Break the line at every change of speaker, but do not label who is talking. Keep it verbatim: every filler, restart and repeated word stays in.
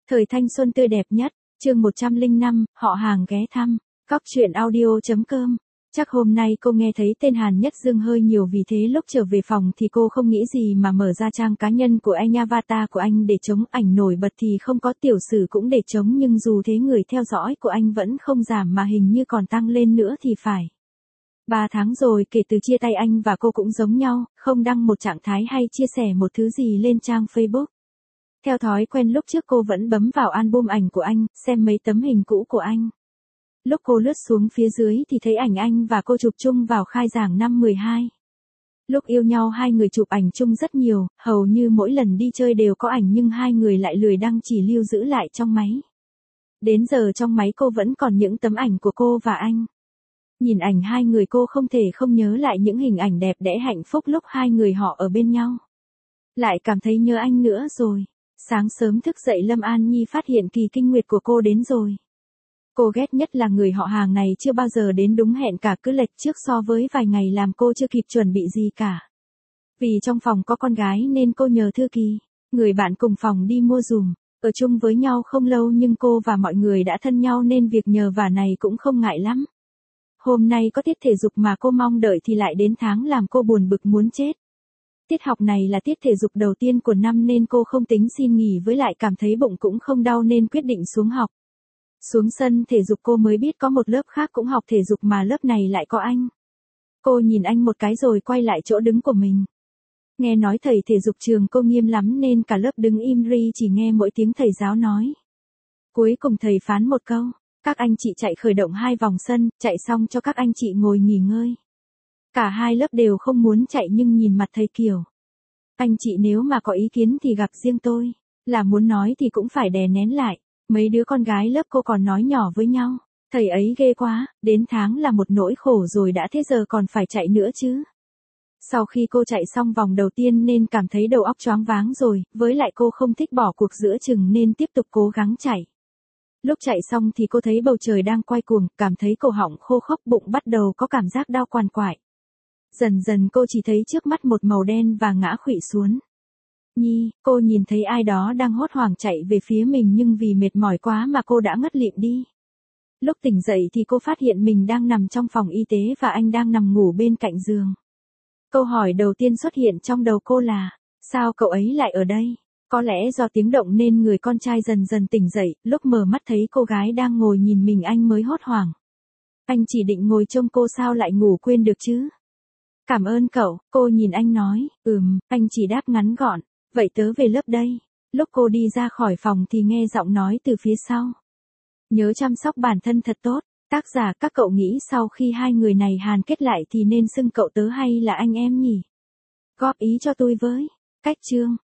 Thời thanh xuân tươi đẹp nhất, chương một trăm lẻ năm, họ hàng ghé thăm, cóc truyện audio.com. Chắc hôm nay cô nghe thấy tên Hàn Nhất Dương hơi nhiều, vì thế lúc trở về phòng thì cô không nghĩ gì mà mở ra trang cá nhân của anh, avatar của anh để trống, ảnh nổi bật thì không có, tiểu sử cũng để trống, nhưng dù thế người theo dõi của anh vẫn không giảm mà hình như còn tăng lên nữa thì phải. Ba tháng rồi kể từ chia tay, anh và cô cũng giống nhau, không đăng một trạng thái hay chia sẻ một thứ gì lên trang Facebook. Theo thói quen lúc trước cô vẫn bấm vào album ảnh của anh, xem mấy tấm hình cũ của anh. Lúc cô lướt xuống phía dưới thì thấy ảnh anh và cô chụp chung vào khai giảng năm mười hai. Lúc yêu nhau hai người chụp ảnh chung rất nhiều, hầu như mỗi lần đi chơi đều có ảnh, nhưng hai người lại lười đăng, chỉ lưu giữ lại trong máy. Đến giờ trong máy cô vẫn còn những tấm ảnh của cô và anh. Nhìn ảnh hai người cô không thể không nhớ lại những hình ảnh đẹp đẽ hạnh phúc lúc hai người họ ở bên nhau. Lại cảm thấy nhớ anh nữa rồi. Sáng sớm thức dậy Lâm An Nhi phát hiện kỳ kinh nguyệt của cô đến rồi. Cô ghét nhất là người họ hàng này chưa bao giờ đến đúng hẹn cả, cứ lệch trước so với vài ngày làm cô chưa kịp chuẩn bị gì cả. Vì trong phòng có con gái nên cô nhờ Thư Kỳ, người bạn cùng phòng, đi mua dùm. Ở chung với nhau không lâu nhưng cô và mọi người đã thân nhau nên việc nhờ vả này cũng không ngại lắm. Hôm nay có tiết thể dục mà cô mong đợi thì lại đến tháng làm cô buồn bực muốn chết. Tiết học này là tiết thể dục đầu tiên của năm nên cô không tính xin nghỉ, với lại cảm thấy bụng cũng không đau nên quyết định xuống học. Xuống sân thể dục cô mới biết có một lớp khác cũng học thể dục mà lớp này lại có anh. Cô nhìn anh một cái rồi quay lại chỗ đứng của mình. Nghe nói thầy thể dục trường cô nghiêm lắm nên cả lớp đứng im ri chỉ nghe mỗi tiếng thầy giáo nói. Cuối cùng thầy phán một câu, các anh chị chạy khởi động hai vòng sân, chạy xong cho các anh chị ngồi nghỉ ngơi. Cả hai lớp đều không muốn chạy nhưng nhìn mặt thầy kiểu. Anh chị nếu mà có ý kiến thì gặp riêng tôi, là muốn nói thì cũng phải đè nén lại. Mấy đứa con gái lớp cô còn nói nhỏ với nhau, thầy ấy ghê quá, đến tháng là một nỗi khổ rồi đã thế giờ còn phải chạy nữa chứ. Sau khi cô chạy xong vòng đầu tiên nên cảm thấy đầu óc choáng váng rồi, với lại cô không thích bỏ cuộc giữa chừng nên tiếp tục cố gắng chạy. Lúc chạy xong thì cô thấy bầu trời đang quay cuồng, cảm thấy cổ họng khô khốc, bụng bắt đầu có cảm giác đau quằn quại. Dần dần cô chỉ thấy trước mắt một màu đen và ngã khuỵu xuống. Nhi, cô nhìn thấy ai đó đang hốt hoảng chạy về phía mình nhưng vì mệt mỏi quá mà cô đã ngất lịm đi. Lúc tỉnh dậy thì cô phát hiện mình đang nằm trong phòng y tế và anh đang nằm ngủ bên cạnh giường. Câu hỏi đầu tiên xuất hiện trong đầu cô là, sao cậu ấy lại ở đây? Có lẽ do tiếng động nên người con trai dần dần tỉnh dậy, lúc mở mắt thấy cô gái đang ngồi nhìn mình anh mới hốt hoảng. Anh chỉ định ngồi trông cô sao lại ngủ quên được chứ? Cảm ơn cậu, cô nhìn anh nói, ừm, anh chỉ đáp ngắn gọn, vậy tớ về lớp đây. Lúc cô đi ra khỏi phòng thì nghe giọng nói từ phía sau. Nhớ chăm sóc bản thân thật tốt, tác giả các cậu nghĩ sau khi hai người này hàn kết lại thì nên xưng cậu tớ hay là anh em nhỉ? Góp ý cho tôi với. Cách chương.